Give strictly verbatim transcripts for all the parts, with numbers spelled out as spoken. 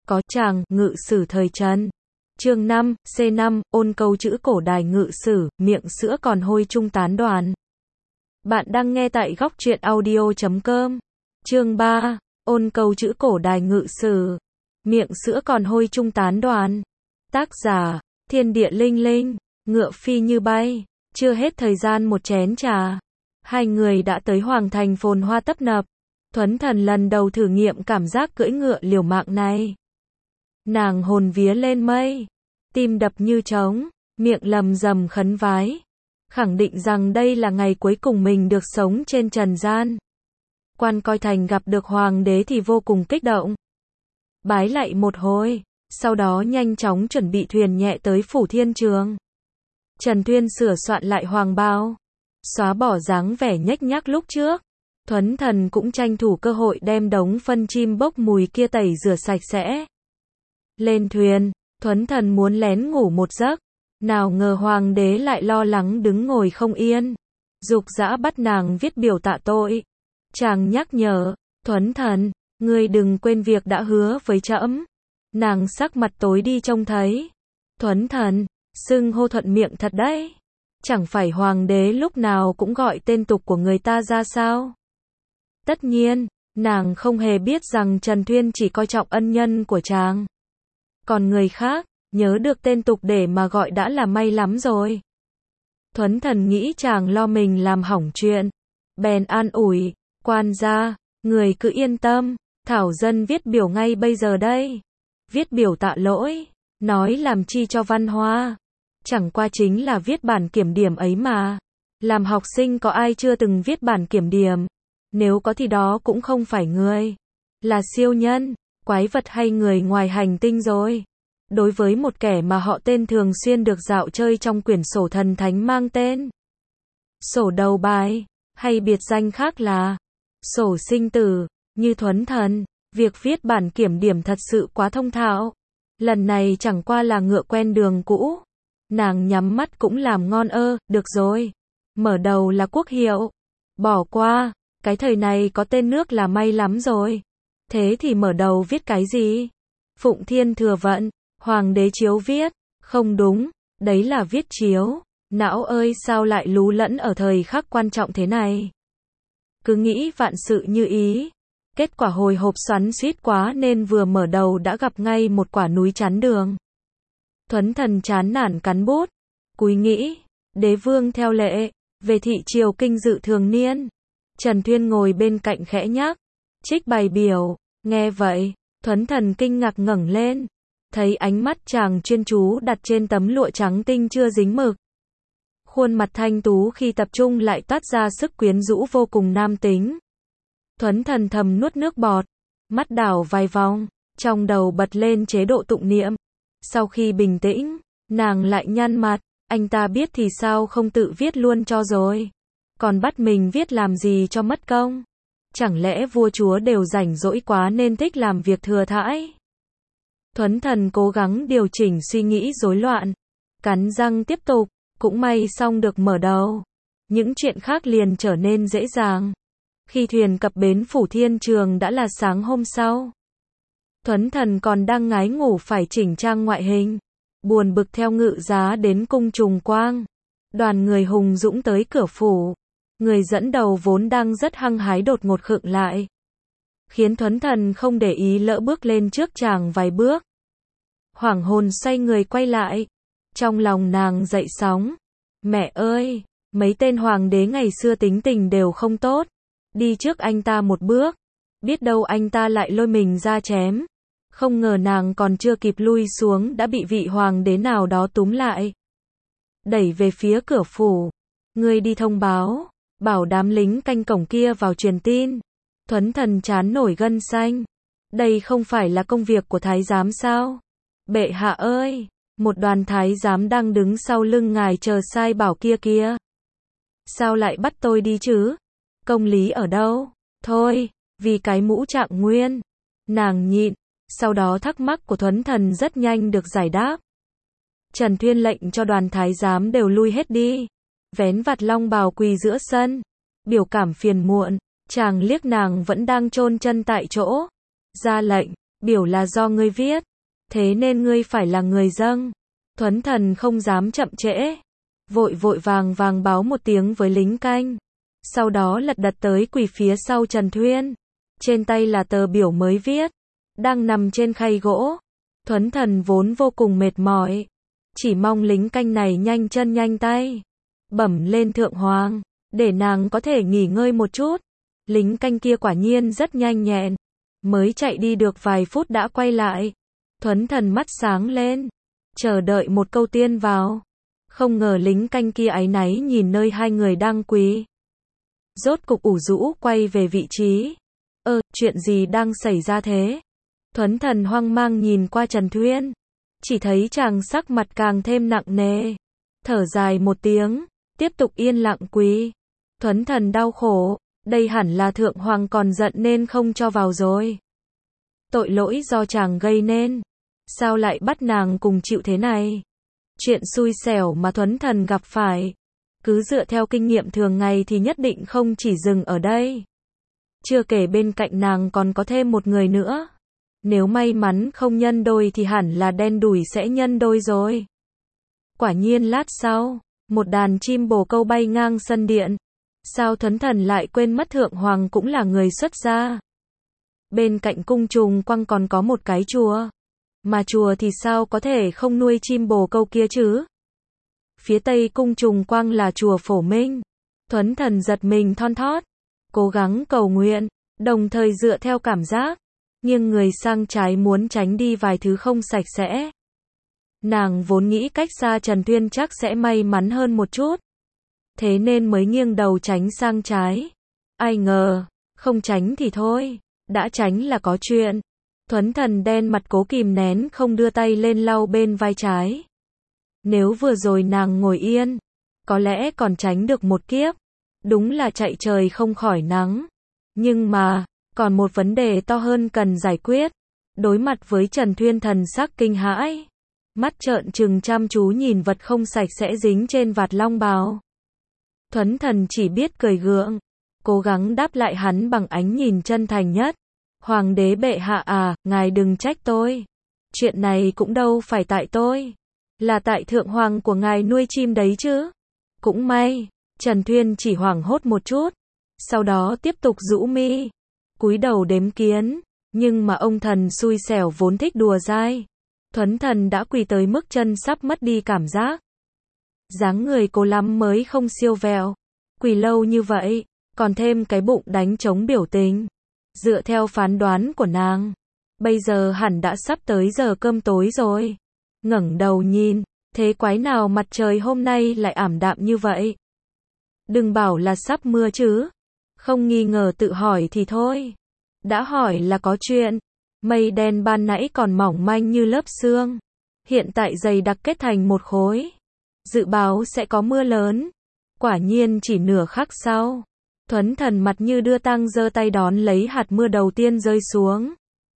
có chàng, ngự sử thời Trần. Chương năm, C năm, ôn câu chữ cổ đài ngự sử, miệng sữa còn hôi chung tán đoàn. Bạn đang nghe tại góc truyện audio chấm com. Chương ba, ôn câu chữ cổ đài ngự sử, miệng sữa còn hôi chung tán đoàn. Tác giả, thiên địa linh linh, ngựa phi như bay. Chưa hết thời gian một chén trà, hai người đã tới hoàng thành phồn hoa tấp nập. Thuấn Thần lần đầu thử nghiệm cảm giác cưỡi ngựa liều mạng này. Nàng hồn vía lên mây, tim đập như trống, miệng lầm rầm khấn vái, khẳng định rằng đây là ngày cuối cùng mình được sống trên trần gian. Quan coi thành gặp được hoàng đế thì vô cùng kích động, bái lạy một hồi, sau đó nhanh chóng chuẩn bị thuyền nhẹ tới phủ thiên trường. Trần Thuyên sửa soạn lại hoàng bào, xóa bỏ dáng vẻ nhếch nhác lúc trước. Thuấn Thần cũng tranh thủ cơ hội đem đống phân chim bốc mùi kia tẩy rửa sạch sẽ. Lên thuyền, Thuấn Thần muốn lén ngủ một giấc, nào ngờ hoàng đế lại lo lắng đứng ngồi không yên, giục giã bắt nàng viết biểu tạ tội. Chàng nhắc nhở, Thuấn Thần, ngươi đừng quên việc đã hứa với trẫm. Nàng sắc mặt tối đi trông thấy. Thuấn Thần, xưng hô thuận miệng thật đấy. Chẳng phải hoàng đế lúc nào cũng gọi tên tục của người ta ra sao? Tất nhiên, nàng không hề biết rằng Trần Thuyên chỉ coi trọng ân nhân của chàng. Còn người khác, nhớ được tên tục để mà gọi đã là may lắm rồi. Thuấn Thần nghĩ chàng lo mình làm hỏng chuyện, bèn an ủi, quan gia, người cứ yên tâm, thảo dân viết biểu ngay bây giờ đây. Viết biểu tạ lỗi, nói làm chi cho văn hoa, chẳng qua chính là viết bản kiểm điểm ấy mà. Làm học sinh có ai chưa từng viết bản kiểm điểm? Nếu có thì đó cũng không phải người, là siêu nhân, quái vật hay người ngoài hành tinh rồi. Đối với một kẻ mà họ tên thường xuyên được dạo chơi trong quyển sổ thần thánh mang tên sổ đầu bài, hay biệt danh khác là sổ sinh tử, như Thuấn Thần, việc viết bản kiểm điểm thật sự quá thông thạo. Lần này chẳng qua là ngựa quen đường cũ. Nàng nhắm mắt cũng làm ngon ơ, được rồi. Mở đầu là quốc hiệu. Bỏ qua, cái thời này có tên nước là may lắm rồi. Thế thì mở đầu viết cái gì? Phụng Thiên Thừa Vận, Hoàng đế chiếu viết. Không đúng, đấy là viết chiếu. Não ơi, sao lại lú lẫn ở thời khắc quan trọng thế này? Cứ nghĩ vạn sự như ý. Kết quả hồi hộp xoắn xuýt quá nên vừa mở đầu đã gặp ngay một quả núi chắn đường. Thuấn Thần chán nản cắn bút, cúi nghĩ, đế vương theo lệ, về thị triều kinh dự thường niên. Trần Thuyên ngồi bên cạnh khẽ nhắc, trích bày biểu, nghe vậy, Thuấn Thần kinh ngạc ngẩng lên, thấy ánh mắt chàng chuyên chú đặt trên tấm lụa trắng tinh chưa dính mực. Khuôn mặt thanh tú khi tập trung lại toát ra sức quyến rũ vô cùng nam tính. Thuấn Thần thầm nuốt nước bọt, mắt đảo vài vòng, trong đầu bật lên chế độ tụng niệm. Sau khi bình tĩnh, nàng lại nhăn mặt, anh ta biết thì sao không tự viết luôn cho rồi. Còn bắt mình viết làm gì cho mất công. Chẳng lẽ vua chúa đều rảnh rỗi quá nên thích làm việc thừa thãi. Thuấn Thần cố gắng điều chỉnh suy nghĩ rối loạn, cắn răng tiếp tục, cũng may xong được mở đầu. Những chuyện khác liền trở nên dễ dàng. Khi thuyền cập bến phủ thiên trường đã là sáng hôm sau. Thuấn Thần còn đang ngái ngủ phải chỉnh trang ngoại hình, buồn bực theo ngự giá đến cung Trùng Quang. Đoàn người hùng dũng tới cửa phủ. Người dẫn đầu vốn đang rất hăng hái đột ngột khựng lại, khiến Thuấn Thần không để ý lỡ bước lên trước chàng vài bước. Hoảng hồn xoay người quay lại, trong lòng nàng dậy sóng. Mẹ ơi, mấy tên hoàng đế ngày xưa tính tình đều không tốt. Đi trước anh ta một bước, biết đâu anh ta lại lôi mình ra chém. Không ngờ nàng còn chưa kịp lui xuống đã bị vị hoàng đế nào đó túm lại, đẩy về phía cửa phủ. Ngươi đi thông báo, bảo đám lính canh cổng kia vào truyền tin. Thuấn Thần chán nổi gân xanh. Đây không phải là công việc của thái giám sao? Bệ hạ ơi, một đoàn thái giám đang đứng sau lưng ngài chờ sai bảo kia kia. Sao lại bắt tôi đi chứ? Công lý ở đâu? Thôi, vì cái mũ Trạng Nguyên. Nàng nhịn, sau đó thắc mắc của Thuấn Thần rất nhanh được giải đáp. Trần Thuyên lệnh cho đoàn thái giám đều lui hết đi. Vén vạt long bào quỳ giữa sân, biểu cảm phiền muộn. Chàng liếc nàng vẫn đang chôn chân tại chỗ, ra lệnh, biểu là do ngươi viết, thế nên ngươi phải là người dâng. Thuấn Thần không dám chậm trễ, vội vội vàng vàng báo một tiếng với lính canh, sau đó lật đật tới quỳ phía sau Trần Thuyên, trên tay là tờ biểu mới viết, đang nằm trên khay gỗ. Thuấn Thần vốn vô cùng mệt mỏi, chỉ mong lính canh này nhanh chân nhanh tay, bẩm lên Thượng Hoàng, để nàng có thể nghỉ ngơi một chút. Lính canh kia quả nhiên rất nhanh nhẹn, mới chạy đi được vài phút đã quay lại. Thuấn Thần mắt sáng lên, chờ đợi một câu tiên vào. Không ngờ lính canh kia áy náy nhìn nơi hai người đang quỳ. Rốt cục ủ rũ quay về vị trí. Ơ, chuyện gì đang xảy ra thế? Thuấn Thần hoang mang nhìn qua Trần Thuyên, chỉ thấy chàng sắc mặt càng thêm nặng nề, thở dài một tiếng, tiếp tục yên lặng quỳ. Thuấn Thần đau khổ, đây hẳn là Thượng Hoàng còn giận nên không cho vào rồi. Tội lỗi do chàng gây nên, sao lại bắt nàng cùng chịu thế này? Chuyện xui xẻo mà Thuấn Thần gặp phải, cứ dựa theo kinh nghiệm thường ngày thì nhất định không chỉ dừng ở đây. Chưa kể bên cạnh nàng còn có thêm một người nữa. Nếu may mắn không nhân đôi thì hẳn là đen đủi sẽ nhân đôi rồi. Quả nhiên lát sau, một đàn chim bồ câu bay ngang sân điện. Sao Thuấn Thần lại quên mất Thượng Hoàng cũng là người xuất gia? Bên cạnh cung trùng quang còn có một cái chùa. Mà chùa thì sao có thể không nuôi chim bồ câu kia chứ? Phía tây cung trùng quang là chùa Phổ Minh. Thuấn Thần giật mình thon thót, cố gắng cầu nguyện, đồng thời dựa theo cảm giác, nghiêng người sang trái muốn tránh đi vài thứ không sạch sẽ. Nàng vốn nghĩ cách xa Trần Thuyên chắc sẽ may mắn hơn một chút, thế nên mới nghiêng đầu tránh sang trái. Ai ngờ, không tránh thì thôi, đã tránh là có chuyện. Thuấn Thần đen mặt cố kìm nén không đưa tay lên lau bên vai trái. Nếu vừa rồi nàng ngồi yên, có lẽ còn tránh được một kiếp. Đúng là chạy trời không khỏi nắng. Nhưng mà, còn một vấn đề to hơn cần giải quyết. Đối mặt với Trần Thuyên thần sắc kinh hãi, mắt trợn trừng chăm chú nhìn vật không sạch sẽ dính trên vạt long bào. Thuấn Thần chỉ biết cười gượng, cố gắng đáp lại hắn bằng ánh nhìn chân thành nhất. Hoàng đế bệ hạ à, ngài đừng trách tôi. Chuyện này cũng đâu phải tại tôi, là tại Thượng Hoàng của ngài nuôi chim đấy chứ. Cũng may, Trần Thuyên chỉ hoảng hốt một chút, sau đó tiếp tục rũ mi, cúi đầu đếm kiến. Nhưng mà ông thần xui xẻo vốn thích đùa dai. Thuấn Thần đã quỳ tới mức chân sắp mất đi cảm giác. Dáng người cố lắm mới không siêu vẹo. Quỳ lâu như vậy, còn thêm cái bụng đánh trống biểu tình. Dựa theo phán đoán của nàng, bây giờ hẳn đã sắp tới giờ cơm tối rồi. Ngẩng đầu nhìn, thế quái nào mặt trời hôm nay lại ảm đạm như vậy? Đừng bảo là sắp mưa chứ. Không nghi ngờ tự hỏi thì thôi. Đã hỏi là có chuyện. Mây đen ban nãy còn mỏng manh như lớp sương, hiện tại dày đặc kết thành một khối. Dự báo sẽ có mưa lớn. Quả nhiên chỉ nửa khắc sau, Thuấn Thần mặt như đưa tang giơ tay đón lấy hạt mưa đầu tiên rơi xuống.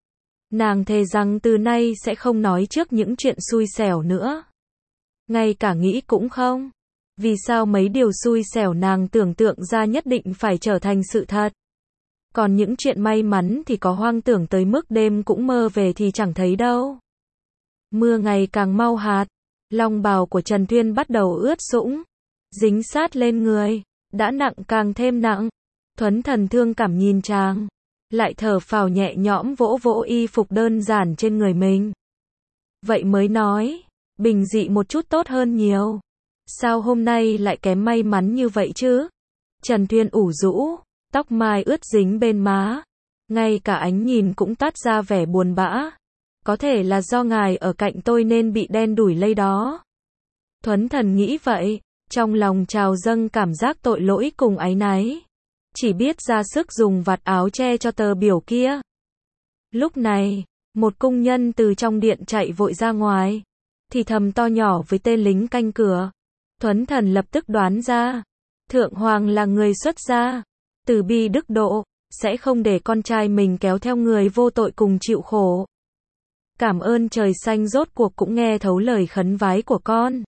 Nàng thề rằng từ nay sẽ không nói trước những chuyện xui xẻo nữa. Ngay cả nghĩ cũng không. Vì sao mấy điều xui xẻo nàng tưởng tượng ra nhất định phải trở thành sự thật. Còn những chuyện may mắn thì có hoang tưởng tới mức đêm cũng mơ về thì chẳng thấy đâu. Mưa ngày càng mau hạt, long bào của Trần Thuyên bắt đầu ướt sũng, dính sát lên người, đã nặng càng thêm nặng. Thuấn Thần thương cảm nhìn chàng, lại thở phào nhẹ nhõm vỗ vỗ y phục đơn giản trên người mình. Vậy mới nói, bình dị một chút tốt hơn nhiều. Sao hôm nay lại kém may mắn như vậy chứ? Trần Thuyên ủ rũ, tóc mai ướt dính bên má, ngay cả ánh nhìn cũng toát ra vẻ buồn bã. Có thể là do ngài ở cạnh tôi nên bị đen đủi lây đó. Thuấn Thần nghĩ vậy, trong lòng trào dâng cảm giác tội lỗi cùng áy náy. Chỉ biết ra sức dùng vạt áo che cho tờ biểu kia. Lúc này, một cung nhân từ trong điện chạy vội ra ngoài, thì thầm to nhỏ với tên lính canh cửa. Thuấn Thần lập tức đoán ra, Thượng Hoàng là người xuất gia, từ bi đức độ, sẽ không để con trai mình kéo theo người vô tội cùng chịu khổ. Cảm ơn trời xanh rốt cuộc cũng nghe thấu lời khấn vái của con.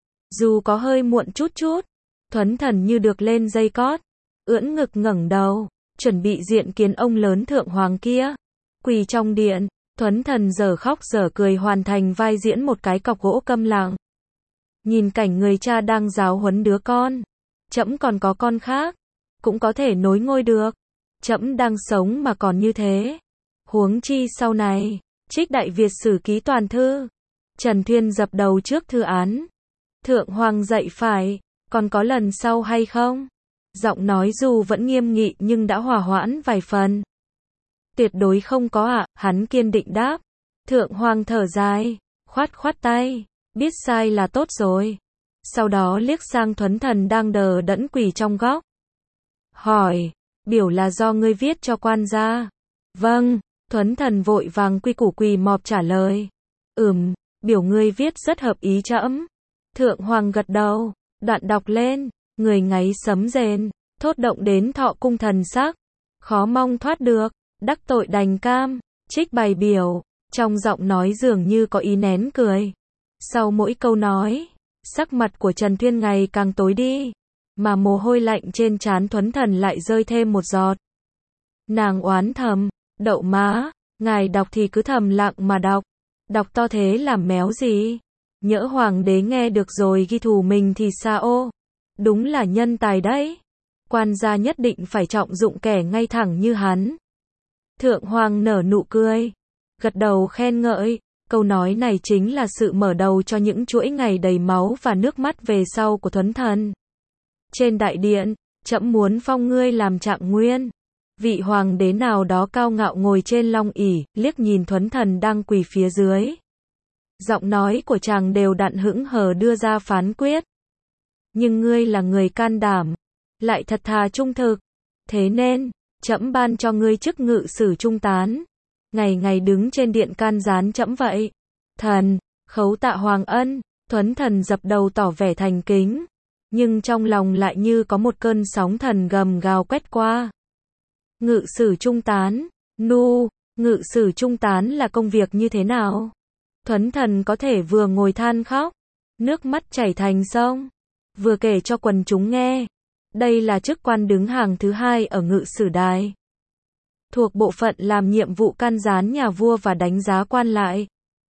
Dù có hơi muộn chút chút, Thuấn Thần như được lên dây cót, ưỡn ngực ngẩng đầu, chuẩn bị diện kiến ông lớn Thượng Hoàng kia. Quỳ trong điện, Thuấn Thần dở khóc dở cười hoàn thành vai diễn một cái cọc gỗ câm lặng. Nhìn cảnh người cha đang giáo huấn đứa con. Trẫm còn có con khác, cũng có thể nối ngôi được. Trẫm đang sống mà còn như thế. Huống chi sau này. Trích Đại Việt Sử Ký toàn thư. Trần Thuyên dập đầu trước thư án. Thượng Hoàng dạy phải, còn có lần sau hay không? Giọng nói dù vẫn nghiêm nghị nhưng đã hòa hoãn vài phần. Tuyệt đối không có ạ, hắn kiên định đáp. Thượng Hoàng thở dài, khoát khoát tay, biết sai là tốt rồi. Sau đó liếc sang Thuấn Thần đang đờ đẫn quỳ trong góc. Hỏi, biểu là do ngươi viết cho quan gia. Vâng, Thuấn Thần vội vàng quy củ quỳ mọp trả lời. Ừm, biểu ngươi viết rất hợp ý trẫm. Thượng Hoàng gật đầu, đoạn đọc lên, người ngáy sấm rền, thốt động đến thọ cung thần sắc. Khó mong thoát được, đắc tội đành cam, trích bày biểu, trong giọng nói dường như có ý nén cười. Sau mỗi câu nói, sắc mặt của Trần Thuyên ngày càng tối đi, mà mồ hôi lạnh trên trán Thuấn Thần lại rơi thêm một giọt. Nàng oán thầm, đậu má, ngài đọc thì cứ thầm lặng mà đọc, đọc to thế làm méo gì? Nhỡ hoàng đế nghe được rồi ghi thù mình thì sao? Đúng là nhân tài đấy. Quan gia nhất định phải trọng dụng kẻ ngay thẳng như hắn. Thượng Hoàng nở nụ cười, gật đầu khen ngợi, câu nói này chính là sự mở đầu cho những chuỗi ngày đầy máu và nước mắt về sau của Thuấn Thần. Trên đại điện, trẫm muốn phong ngươi làm trạng nguyên. Vị hoàng đế nào đó cao ngạo ngồi trên long ỷ, liếc nhìn Thuấn Thần đang quỳ phía dưới. Giọng nói của chàng đều đặn hững hờ đưa ra phán quyết. Nhưng ngươi là người can đảm, lại thật thà trung thực. Thế nên, trẫm ban cho ngươi chức ngự sử trung tán. Ngày ngày đứng trên điện can gián trẫm vậy. Thần, khấu tạ hoàng ân. Thuấn Thần dập đầu tỏ vẻ thành kính. Nhưng trong lòng lại như có một cơn sóng thần gầm gào quét qua. Ngự sử trung tán, nu, ngự sử trung tán là công việc như thế nào? Thuấn Thần có thể vừa ngồi than khóc, nước mắt chảy thành sông, vừa kể cho quần chúng nghe. Đây là chức quan đứng hàng thứ hai ở ngự sử đài, thuộc bộ phận làm nhiệm vụ can gián nhà vua và đánh giá quan lại.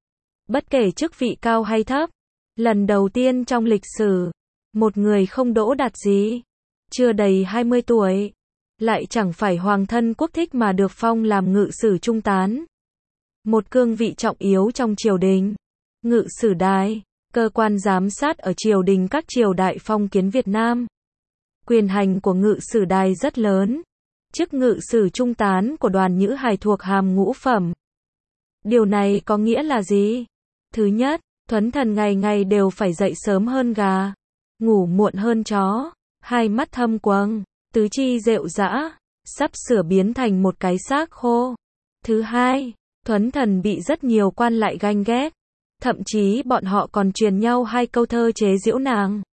Bất kể chức vị cao hay thấp, lần đầu tiên trong lịch sử, một người không đỗ đạt gì, chưa đầy hai mươi tuổi, lại chẳng phải hoàng thân quốc thích mà được phong làm ngự sử trung tán. Một cương vị trọng yếu trong triều đình. Ngự sử đài, cơ quan giám sát ở triều đình các triều đại phong kiến Việt Nam. Quyền hành của ngự sử đài rất lớn. Chức ngự sử trung tán của Đoàn Nhữ Hài thuộc hàm ngũ phẩm. Điều này có nghĩa là gì? Thứ nhất, Thuấn Thần ngày ngày đều phải dậy sớm hơn gà, ngủ muộn hơn chó, hai mắt thâm quầng, tứ chi rệu rã, sắp sửa biến thành một cái xác khô. Thứ hai, Thuấn Thần bị rất nhiều quan lại ganh ghét, thậm chí bọn họ còn truyền nhau hai câu thơ chế giễu nàng.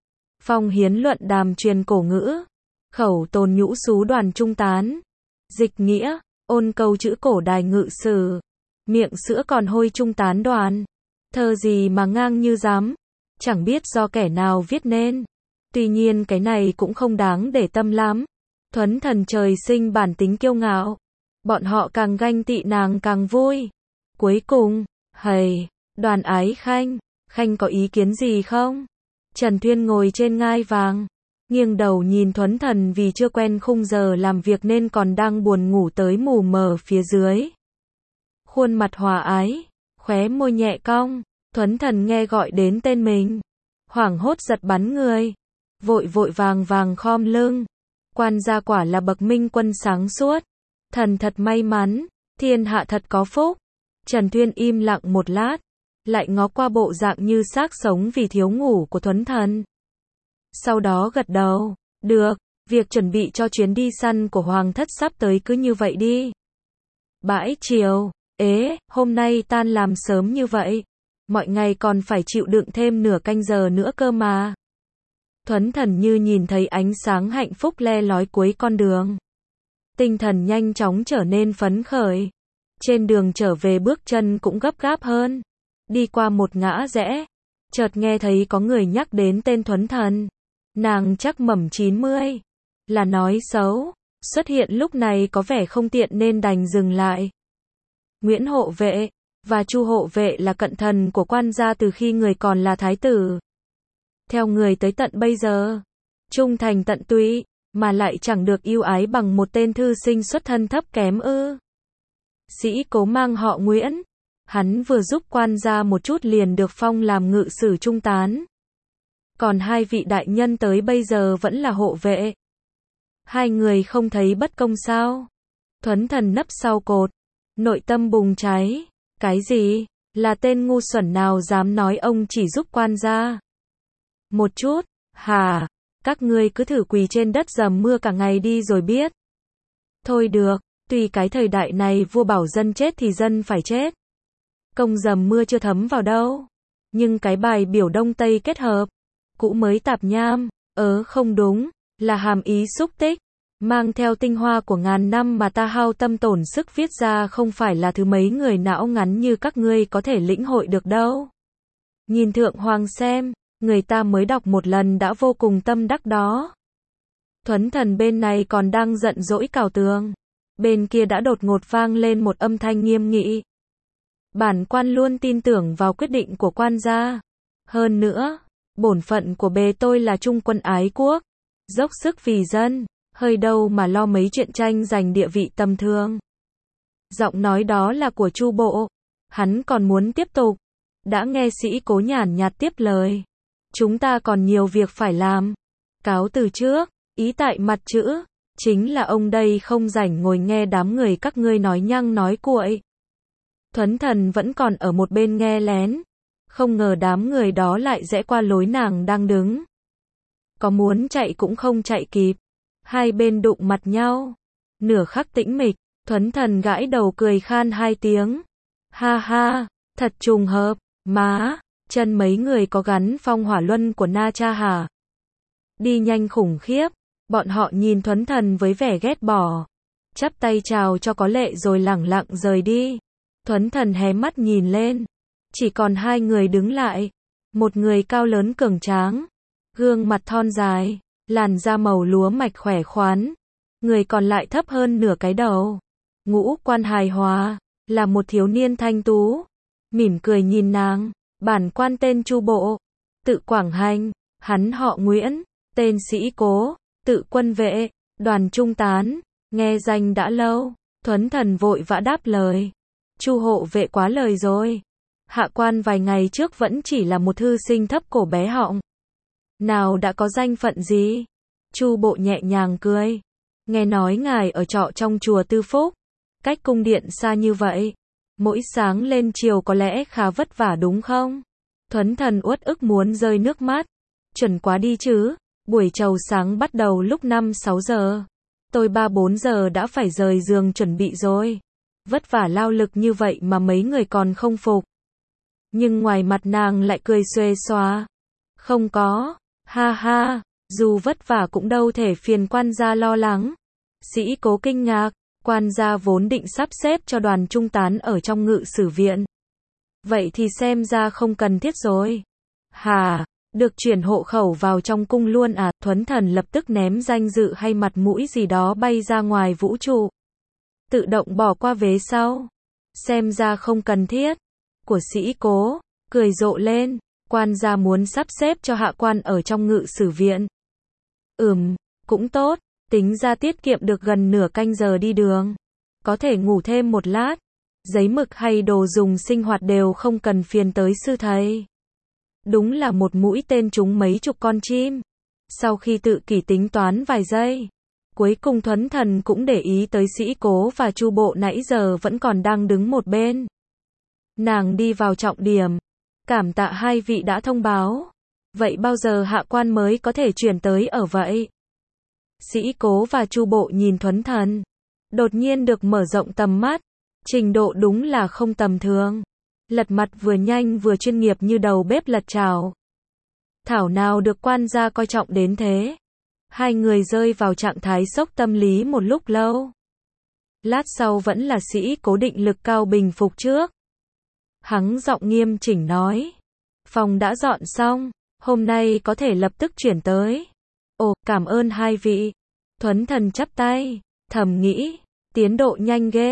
Phong hiến luận đàm truyền cổ ngữ, khẩu tồn nhũ xú đoàn trung tán, dịch nghĩa, ôn câu chữ cổ đài ngự sử, miệng sữa còn hôi trung tán đoàn. Thơ gì mà ngang như dám, chẳng biết do kẻ nào viết nên. Tuy nhiên cái này cũng không đáng để tâm lắm. Thuấn Thần trời sinh bản tính kiêu ngạo, bọn họ càng ganh tị nàng càng vui. Cuối cùng, hầy, Đoàn Ái Khanh, Khanh có ý kiến gì không? Trần Thuyên ngồi trên ngai vàng, nghiêng đầu nhìn Thuấn Thần vì chưa quen khung giờ làm việc nên còn đang buồn ngủ tới mù mờ phía dưới. Khuôn mặt hòa ái, khóe môi nhẹ cong, Thuấn Thần nghe gọi đến tên mình, hoảng hốt giật bắn người, vội vội vàng vàng khom lưng. Quan gia quả là bậc minh quân sáng suốt, thần thật may mắn, thiên hạ thật có phúc. Trần Thuyên im lặng một lát, lại ngó qua bộ dạng như xác sống vì thiếu ngủ của Thuấn Thần. Sau đó gật đầu, được, việc chuẩn bị cho chuyến đi săn của Hoàng thất sắp tới cứ như vậy đi. Bãi chiều, ế, hôm nay tan làm sớm như vậy, mọi ngày còn phải chịu đựng thêm nửa canh giờ nữa cơ mà. Thuấn Thần như nhìn thấy ánh sáng hạnh phúc le lói cuối con đường. Tinh thần nhanh chóng trở nên phấn khởi. Trên đường trở về bước chân cũng gấp gáp hơn. Đi qua một ngã rẽ, chợt nghe thấy có người nhắc đến tên Thuấn Thần. Nàng chắc mẩm chín mươi, là nói xấu, xuất hiện lúc này có vẻ không tiện nên đành dừng lại. Nguyễn hộ vệ và Chu hộ vệ là cận thần của quan gia từ khi người còn là thái tử. Theo người tới tận bây giờ, trung thành tận tụy, mà lại chẳng được ưu ái bằng một tên thư sinh xuất thân thấp kém ư. Sĩ Cố mang họ Nguyễn, hắn vừa giúp quan gia một chút liền được phong làm ngự sử trung tán. Còn hai vị đại nhân tới bây giờ vẫn là hộ vệ. Hai người không thấy bất công sao? Thuấn Thần nấp sau cột, nội tâm bùng cháy. Cái gì? Là tên ngu xuẩn nào dám nói ông chỉ giúp quan gia? Một chút, hả? Các ngươi cứ thử quỳ trên đất dầm mưa cả ngày đi rồi biết. Thôi được, tuy cái thời đại này vua bảo dân chết thì dân phải chết. Công dầm mưa chưa thấm vào đâu. Nhưng cái bài biểu Đông Tây kết hợp, cũ mới tạp nham, ớ không đúng, là hàm ý xúc tích, mang theo tinh hoa của ngàn năm mà ta hao tâm tổn sức viết ra không phải là thứ mấy người não ngắn như các ngươi có thể lĩnh hội được đâu. Nhìn Thượng Hoàng xem, người ta mới đọc một lần đã vô cùng tâm đắc đó. Thuấn Thần bên này còn đang giận dỗi cào tường, bên kia đã đột ngột vang lên một âm thanh nghiêm nghị. Bản quan luôn tin tưởng vào quyết định của quan gia. Hơn nữa, bổn phận của bề tôi là trung quân ái quốc, dốc sức vì dân, hơi đâu mà lo mấy chuyện tranh giành địa vị tầm thường. Giọng nói đó là của Chu Bộ, hắn còn muốn tiếp tục, đã nghe Sĩ Cố nhàn nhạt tiếp lời. Chúng ta còn nhiều việc phải làm. Cáo từ trước, ý tại mặt chữ, chính là ông đây không rảnh ngồi nghe đám người các ngươi nói nhăng nói cuội. Thuấn Thần vẫn còn ở một bên nghe lén, không ngờ đám người đó lại rẽ qua lối nàng đang đứng. Có muốn chạy cũng không chạy kịp, hai bên đụng mặt nhau. Nửa khắc tĩnh mịch, Thuấn Thần gãi đầu cười khan hai tiếng. Ha ha, thật trùng hợp, má, chân mấy người có gắn phong hỏa luân của Na Cha hả? Đi nhanh khủng khiếp, bọn họ nhìn Thuấn Thần với vẻ ghét bỏ, chắp tay chào cho có lệ rồi lẳng lặng rời đi. Thuấn Thần hé mắt nhìn lên, chỉ còn hai người đứng lại, một người cao lớn cường tráng, gương mặt thon dài, làn da màu lúa mạch khỏe khoắn, người còn lại thấp hơn nửa cái đầu, ngũ quan hài hòa, là một thiếu niên thanh tú, mỉm cười nhìn nàng. Bản quan tên Chu Bộ, tự Quảng Hành, hắn họ Nguyễn, tên Sĩ Cố, tự Quân Vệ, đoàn trung tán, nghe danh đã lâu. Thuấn Thần vội vã đáp lời. Chu hộ vệ quá lời rồi. Hạ quan vài ngày trước vẫn chỉ là một thư sinh thấp cổ bé họng. Nào đã có danh phận gì? Chu Bộ nhẹ nhàng cười. Nghe nói ngài ở trọ trong chùa Tư Phúc, cách cung điện xa như vậy. Mỗi sáng lên chiều có lẽ khá vất vả đúng không? Thuấn Thần uất ức muốn rơi nước mắt. Chuẩn quá đi chứ, buổi chầu sáng bắt đầu lúc năm sáu giờ. Tôi ba bốn giờ đã phải rời giường chuẩn bị rồi. Vất vả lao lực như vậy mà mấy người còn không phục. Nhưng ngoài mặt nàng lại cười xuề xóa. Không có, ha ha, dù vất vả cũng đâu thể phiền quan gia lo lắng. Sĩ Cố kinh ngạc. Quan gia vốn định sắp xếp cho đoàn trung tán ở trong ngự sử viện. Vậy thì xem ra không cần thiết rồi. Hà, được chuyển hộ khẩu vào trong cung luôn à? Thuấn Thần lập tức ném danh dự hay mặt mũi gì đó bay ra ngoài vũ trụ. Tự động bỏ qua vế sau. Xem ra không cần thiết. Của Sĩ Cố, cười rộ lên. Quan gia muốn sắp xếp cho hạ quan ở trong ngự sử viện. Ừm, cũng tốt. Tính ra tiết kiệm được gần nửa canh giờ đi đường. Có thể ngủ thêm một lát. Giấy mực hay đồ dùng sinh hoạt đều không cần phiền tới sư thầy. Đúng là một mũi tên trúng mấy chục con chim. Sau khi tự kỷ tính toán vài giây, cuối cùng Thuấn Thần cũng để ý tới Sĩ Cố và Chu Bộ nãy giờ vẫn còn đang đứng một bên. Nàng đi vào trọng điểm. Cảm tạ hai vị đã thông báo. Vậy bao giờ hạ quan mới có thể chuyển tới ở vậy? Sĩ Cố và Chu Bộ nhìn Thuấn Thần, đột nhiên được mở rộng tầm mắt, trình độ đúng là không tầm thường. Lật mặt vừa nhanh vừa chuyên nghiệp như đầu bếp lật chảo. Thảo nào được quan gia coi trọng đến thế. Hai người rơi vào trạng thái sốc tâm lý một lúc lâu. Lát sau vẫn là Sĩ Cố định lực cao bình phục trước. Hắn giọng nghiêm chỉnh nói. Phòng đã dọn xong, hôm nay có thể lập tức chuyển tới. Ồ, cảm ơn hai vị. Thuấn Thần chắp tay, thầm nghĩ, tiến độ nhanh ghê.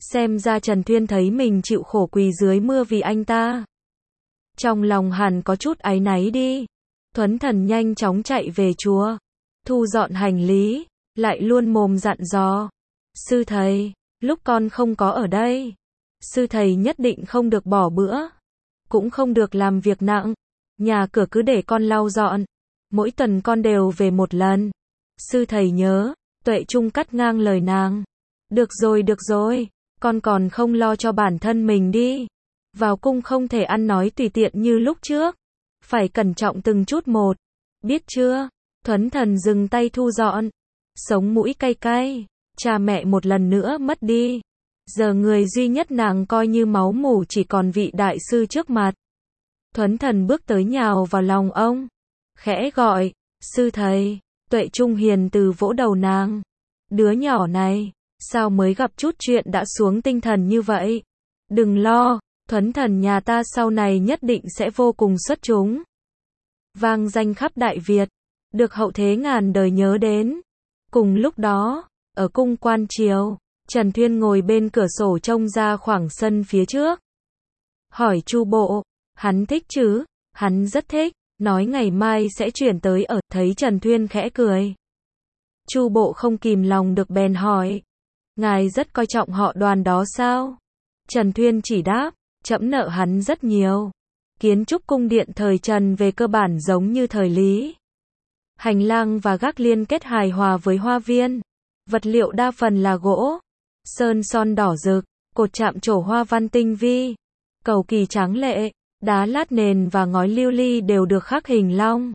Xem ra Trần Thuyên thấy mình chịu khổ quỳ dưới mưa vì anh ta. Trong lòng hẳn có chút áy náy đi. Thuấn Thần nhanh chóng chạy về chùa, thu dọn hành lý, lại luôn mồm dặn dò. Sư thầy, lúc con không có ở đây, sư thầy nhất định không được bỏ bữa, cũng không được làm việc nặng, nhà cửa cứ để con lau dọn, mỗi tuần con đều về một lần. Sư thầy nhớ. Tuệ Trung cắt ngang lời nàng. Được rồi được rồi, con còn không lo cho bản thân mình đi. Vào cung không thể ăn nói tùy tiện như lúc trước, phải cẩn trọng từng chút một, biết chưa? Thuấn Thần dừng tay thu dọn, sống mũi cay cay, cha mẹ một lần nữa mất đi. Giờ người duy nhất nàng coi như máu mủ chỉ còn vị đại sư trước mặt. Thuấn Thần bước tới nhào vào lòng ông, khẽ gọi, sư thầy. Tuệ Trung hiền từ vỗ đầu nàng. Đứa nhỏ này, sao mới gặp chút chuyện đã xuống tinh thần như vậy? Đừng lo, Thuấn Thần nhà ta sau này nhất định sẽ vô cùng xuất chúng. Vang danh khắp Đại Việt, được hậu thế ngàn đời nhớ đến. Cùng lúc đó, ở cung Quan Triều, Trần Thuyên ngồi bên cửa sổ trông ra khoảng sân phía trước. Hỏi Chu Bộ, hắn thích chứ? Hắn rất thích. Nói ngày mai sẽ chuyển tới ở, thấy Trần Thuyên khẽ cười. Chu Bộ không kìm lòng được bèn hỏi, ngài rất coi trọng họ Đoàn đó sao? Trần Thuyên chỉ đáp, trẫm nợ hắn rất nhiều. Kiến trúc cung điện thời Trần về cơ bản giống như thời Lý. Hành lang và gác liên kết hài hòa với hoa viên. Vật liệu đa phần là gỗ, sơn son đỏ rực, cột chạm trổ hoa văn tinh vi, cầu kỳ tráng lệ. Đá lát nền và ngói lưu ly đều được khắc hình long,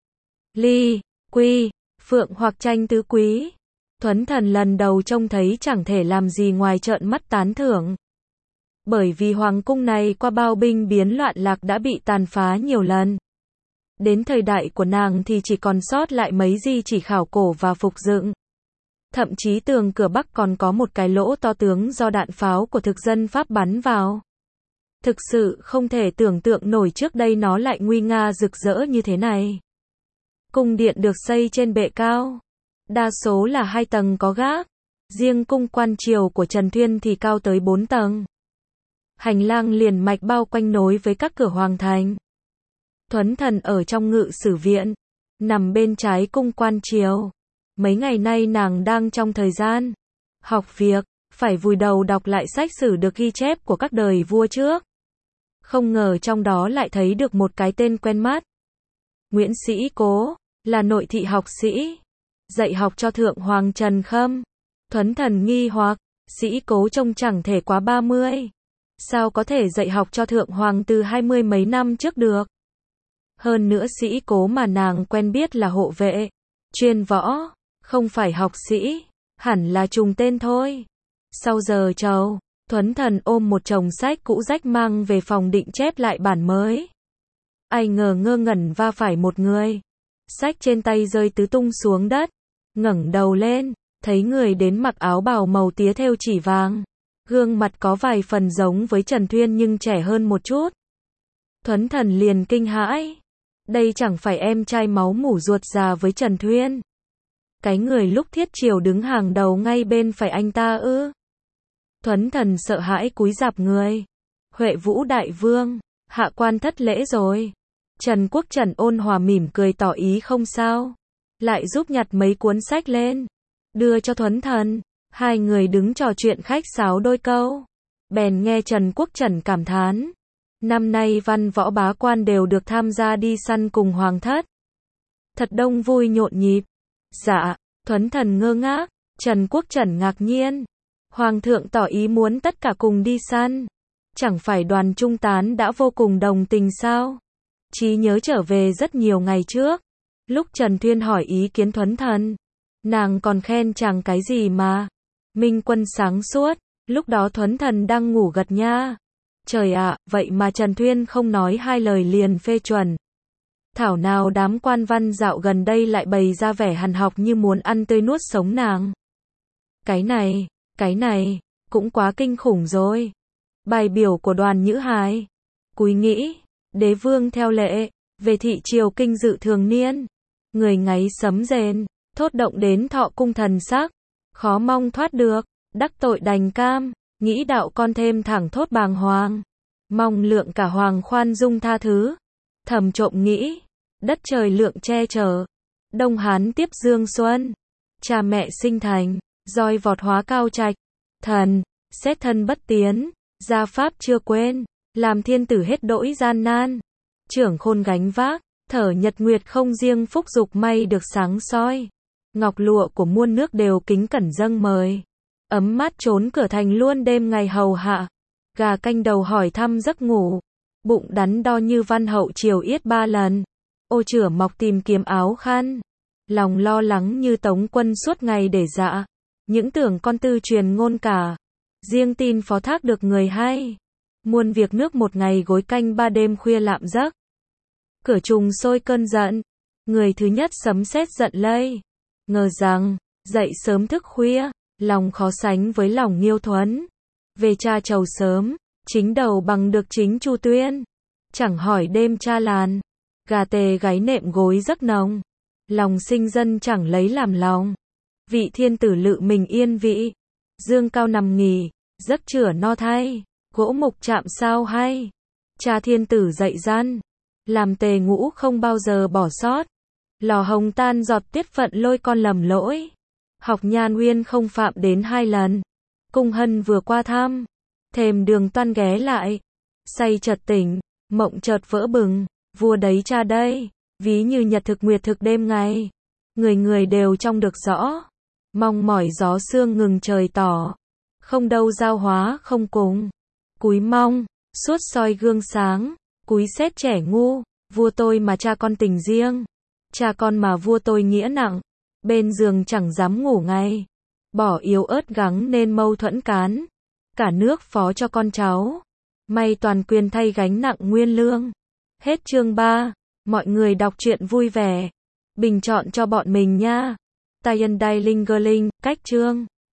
ly, quy, phượng hoặc tranh tứ quý. Thuấn Thần lần đầu trông thấy chẳng thể làm gì ngoài trợn mắt tán thưởng. Bởi vì hoàng cung này qua bao binh biến loạn lạc đã bị tàn phá nhiều lần. Đến thời đại của nàng thì chỉ còn sót lại mấy di chỉ khảo cổ và phục dựng. Thậm chí tường cửa Bắc còn có một cái lỗ to tướng do đạn pháo của thực dân Pháp bắn vào. Thực sự không thể tưởng tượng nổi trước đây nó lại nguy nga rực rỡ như thế này. Cung điện được xây trên bệ cao, đa số là hai tầng có gác. Riêng cung Quan Triều của Trần Thuyên thì cao tới bốn tầng. Hành lang liền mạch bao quanh nối với các cửa hoàng thành. Thuấn Thần ở trong ngự sử viện, nằm bên trái cung Quan Triều. Mấy ngày nay nàng đang trong thời gian học việc, phải vùi đầu đọc lại sách sử được ghi chép của các đời vua trước. Không ngờ trong đó lại thấy được một cái tên quen mắt. Nguyễn Sĩ Cố, là nội thị học sĩ, dạy học cho Thượng Hoàng Trần Khâm. Thuấn Thần nghi hoặc, Sĩ Cố trông chẳng thể quá ba mươi. Sao có thể dạy học cho Thượng Hoàng từ hai mươi mấy năm trước được? Hơn nữa Sĩ Cố mà nàng quen biết là hộ vệ, chuyên võ, không phải học sĩ, hẳn là trùng tên thôi. Sau giờ trầu, Thuấn Thần ôm một chồng sách cũ rách mang về phòng định chép lại bản mới. Ai ngờ ngơ ngẩn va phải một người. Sách trên tay rơi tứ tung xuống đất. Ngẩng đầu lên, thấy người đến mặc áo bào màu tía thêu chỉ vàng. Gương mặt có vài phần giống với Trần Thuyên nhưng trẻ hơn một chút. Thuấn Thần liền kinh hãi. Đây chẳng phải em trai máu mủ ruột già với Trần Thuyên. Cái người lúc thiết triều đứng hàng đầu ngay bên phải anh ta ư? Thuấn Thần sợ hãi cúi rạp người. Huệ Vũ đại vương, hạ quan thất lễ rồi. Trần Quốc Trần ôn hòa mỉm cười tỏ ý không sao. Lại giúp nhặt mấy cuốn sách lên, đưa cho Thuấn Thần. Hai người đứng trò chuyện khách sáo đôi câu. Bèn nghe Trần Quốc Trần cảm thán. Năm nay văn võ bá quan đều được tham gia đi săn cùng hoàng thất. Thật đông vui nhộn nhịp. Dạ, Thuấn Thần ngơ ngác. Trần Quốc Trần ngạc nhiên. Hoàng thượng tỏ ý muốn tất cả cùng đi săn. Chẳng phải Đoàn Trung Tán đã vô cùng đồng tình sao? Trí nhớ trở về rất nhiều ngày trước. Lúc Trần Thuyên hỏi ý kiến Thuấn Thần, nàng còn khen chàng cái gì mà minh quân sáng suốt. Lúc đó Thuấn Thần đang ngủ gật nha. Trời ạ, vậy mà Trần Thuyên không nói hai lời liền phê chuẩn. Thảo nào đám quan văn dạo gần đây lại bày ra vẻ hằn học như muốn ăn tươi nuốt sống nàng. Cái này, cái này, cũng quá kinh khủng rồi. Bài biểu của Đoàn Nhữ Hài. Cúi nghĩ, đế vương theo lệ, về thị triều kinh dự thường niên. Người ngáy sấm rền, thốt động đến thọ cung thần sắc. Khó mong thoát được, đắc tội đành cam. nghĩ đạo con thêm thẳng thốt bàng hoàng. Mong lượng cả hoàng khoan dung tha thứ. Thầm trộm nghĩ, đất trời lượng che chở. Đông Hán tiếp Dương Xuân. Cha mẹ sinh thành, roi vọt hóa cao trạch. Thần, xét thân bất tiến, gia pháp chưa quên. Làm thiên tử hết đỗi gian nan. Trưởng khôn gánh vác, thở nhật nguyệt không riêng phúc dục may được sáng soi. Ngọc lụa của muôn nước đều kính cẩn dâng mời. Ấm mát trốn cửa thành luôn đêm ngày hầu hạ. Gà canh đầu hỏi thăm giấc ngủ. Bụng đắn đo như văn hậu triều yết ba lần. Ô chửa mọc tìm kiếm áo khăn. Lòng lo lắng như tống quân suốt ngày để dạ. Những tưởng con tư truyền ngôn cả. Riêng tin phó thác được người hay. Muôn việc nước một ngày gối canh ba đêm khuya lạm giấc. Cửa trùng sôi cơn giận. Người thứ nhất sấm sét giận lây. Ngờ rằng, dậy sớm thức khuya, lòng khó sánh với lòng Nghiêu Thuấn. Về cha trầu sớm, chính đầu bằng được chính Chu Tuyên. Chẳng hỏi đêm cha làn, gà tề gáy nệm gối giấc nồng. Lòng sinh dân chẳng lấy làm lòng. Vị thiên tử lự mình yên vị. Dương cao nằm nghỉ, giấc chửa no thay. Gỗ mục chạm sao hay. Cha thiên tử dậy gian. Làm tề ngũ không bao giờ bỏ sót. Lò hồng tan giọt tiết phận lôi con lầm lỗi. Học Nhan Uyên không phạm đến hai lần. Cung Hân vừa qua thăm. Thềm Đường Toan ghé lại. Say chợt tỉnh, mộng chợt vỡ bừng. Vua đấy cha đây, ví như nhật thực nguyệt thực đêm ngày. Người người đều trông được rõ. Mong mỏi gió sương ngừng trời tỏ. Không đâu giao hóa không cùng. Cúi mong, suốt soi gương sáng. Cúi xét trẻ ngu. Vua tôi mà cha con tình riêng. Cha con mà vua tôi nghĩa nặng. Bên giường chẳng dám ngủ ngay. Bỏ yếu ớt gắng nên mâu thuẫn cán. Cả nước phó cho con cháu. May toàn quyền thay gánh nặng nguyên lương. Hết chương ba. Mọi người đọc truyện vui vẻ. Bình chọn cho bọn mình nha. Tayan Dai Ling Gerling, cách chương.